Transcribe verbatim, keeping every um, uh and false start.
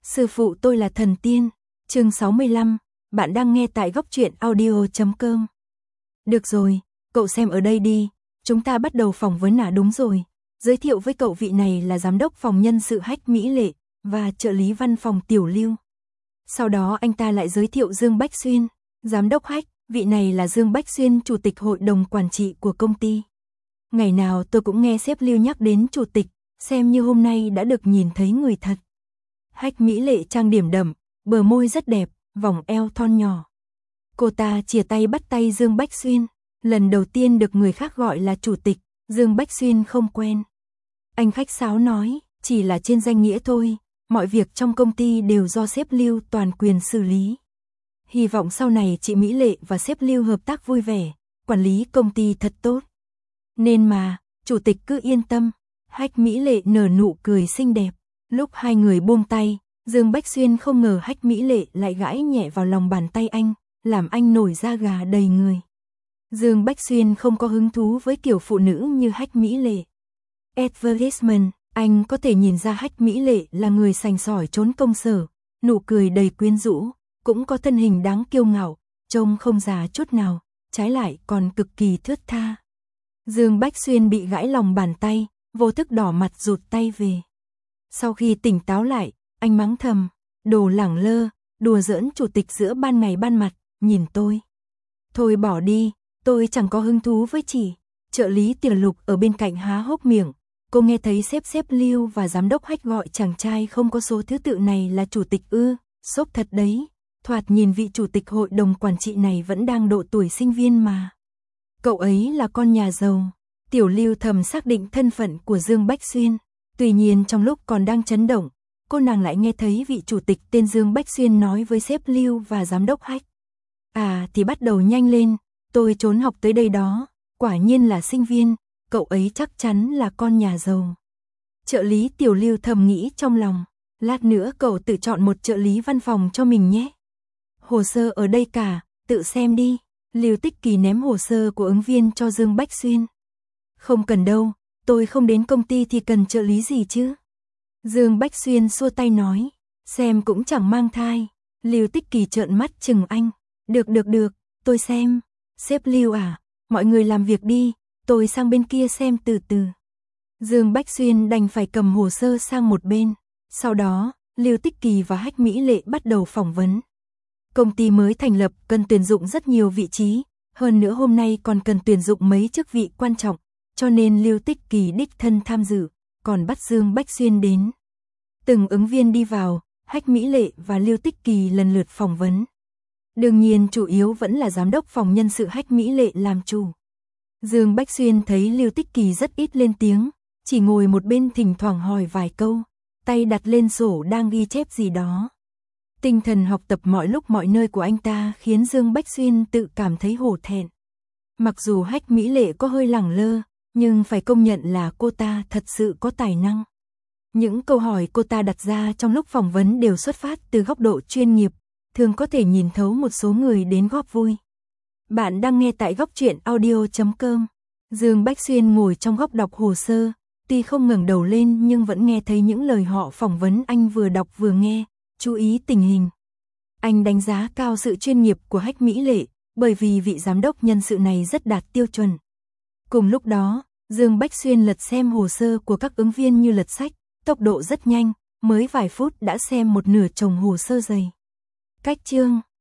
Sư phụ tôi là thần tiên. Chương sáu mươi lăm, bạn đang nghe tại góc truyện audio chấm com. Được rồi, cậu xem ở đây đi, chúng ta bắt đầu phỏng vấn à đúng rồi. Giới thiệu với cậu vị này là giám đốc phòng nhân sự Hách Mỹ Lệ và trợ lý văn phòng Tiểu Lưu. Sau đó anh ta lại giới thiệu Dương Bách Xuyên, giám đốc Hách, vị này là Dương Bách Xuyên, chủ tịch hội đồng quản trị của công ty. Ngày nào tôi cũng nghe sếp Lưu nhắc đến chủ tịch, xem như hôm nay đã được nhìn thấy người thật. Hách Mỹ Lệ trang điểm đậm, bờ môi rất đẹp, vòng eo thon nhỏ. Cô ta chìa tay bắt tay Dương Bách Xuyên, lần đầu tiên được người khác gọi là chủ tịch, Dương Bách Xuyên không quen. Anh khách sáo nói, chỉ là trên danh nghĩa thôi, mọi việc trong công ty đều do sếp Lưu toàn quyền xử lý. Hy vọng sau này chị Mỹ Lệ và sếp Lưu hợp tác vui vẻ, quản lý công ty thật tốt. Nên mà, chủ tịch cứ yên tâm. Hách Mỹ Lệ nở nụ cười xinh đẹp. Lúc hai người buông tay, Dương Bách Xuyên không ngờ Hách Mỹ Lệ lại gãi nhẹ vào lòng bàn tay anh, làm anh nổi da gà đầy người. Dương Bách Xuyên không có hứng thú với kiểu phụ nữ như Hách Mỹ Lệ. Advertisement, anh có thể nhìn ra Hách Mỹ Lệ là người sành sỏi trốn công sở, nụ cười đầy quyến rũ, cũng có thân hình đáng kiêu ngạo, trông không già chút nào, trái lại còn cực kỳ thướt tha. Dương Bách Xuyên bị gãi lòng bàn tay, vô thức đỏ mặt rụt tay về. Sau khi tỉnh táo lại, anh mắng thầm, đồ lẳng lơ, đùa giỡn chủ tịch giữa ban ngày ban mặt, nhìn tôi. Thôi bỏ đi, tôi chẳng có hứng thú với chị. Trợ lý Tiểu Lục ở bên cạnh há hốc miệng, cô nghe thấy sếp sếp Lưu và giám đốc Hách gọi chàng trai không có số thứ tự này là chủ tịch ư, sốc thật đấy, thoạt nhìn vị chủ tịch hội đồng quản trị này vẫn đang độ tuổi sinh viên mà. Cậu ấy là con nhà giàu. Tiểu Lưu thầm xác định thân phận của Dương Bách Xuyên. Tuy nhiên trong lúc còn đang chấn động, cô nàng lại nghe thấy vị chủ tịch tên Dương Bách Xuyên nói với sếp Lưu và giám đốc Hách. À thì bắt đầu nhanh lên, tôi trốn học tới đây đó, quả nhiên là sinh viên, cậu ấy chắc chắn là con nhà giàu. Trợ lý Tiểu Lưu thầm nghĩ trong lòng, lát nữa cậu tự chọn một trợ lý văn phòng cho mình nhé. Hồ sơ ở đây cả, tự xem đi. Lưu Tích Kỳ ném hồ sơ của ứng viên cho Dương Bách Xuyên. Không cần đâu, tôi không đến công ty thì cần trợ lý gì chứ. Dương Bách Xuyên xua tay nói, xem cũng chẳng mang thai. Lưu Tích Kỳ trợn mắt chừng anh, được được được, tôi xem. Sếp Lưu à, mọi người làm việc đi, tôi sang bên kia xem từ từ. Dương Bách Xuyên đành phải cầm hồ sơ sang một bên. Sau đó, Lưu Tích Kỳ và Hách Mỹ Lệ bắt đầu phỏng vấn. Công ty mới thành lập cần tuyển dụng rất nhiều vị trí, hơn nữa hôm nay còn cần tuyển dụng mấy chức vị quan trọng, cho nên Lưu Tích Kỳ đích thân tham dự, còn bắt Dương Bách Xuyên đến. Từng ứng viên đi vào, Hách Mỹ Lệ và Lưu Tích Kỳ lần lượt phỏng vấn. Đương nhiên chủ yếu vẫn là giám đốc phòng nhân sự Hách Mỹ Lệ làm chủ. Dương Bách Xuyên thấy Lưu Tích Kỳ rất ít lên tiếng, chỉ ngồi một bên thỉnh thoảng hỏi vài câu, tay đặt lên sổ đang ghi chép gì đó. Tinh thần học tập mọi lúc mọi nơi của anh ta khiến Dương Bách Xuyên tự cảm thấy hổ thẹn. Mặc dù Hách Mỹ Lệ có hơi lẳng lơ, nhưng phải công nhận là cô ta thật sự có tài năng. Những câu hỏi cô ta đặt ra trong lúc phỏng vấn đều xuất phát từ góc độ chuyên nghiệp, thường có thể nhìn thấu một số người đến góp vui. Bạn đang nghe tại góc truyện audio chấm com. Dương Bách Xuyên ngồi trong góc đọc hồ sơ, tuy không ngẩng đầu lên nhưng vẫn nghe thấy những lời họ phỏng vấn anh vừa đọc vừa nghe. Chú ý tình hình. Anh đánh giá cao sự chuyên nghiệp của Hách Mỹ Lệ, bởi vì vị giám đốc nhân sự này rất đạt tiêu chuẩn. Cùng lúc đó, Dương Bách Xuyên lật xem hồ sơ của các ứng viên như lật sách, tốc độ rất nhanh, mới vài phút đã xem một nửa chồng hồ sơ dày. Cách chương,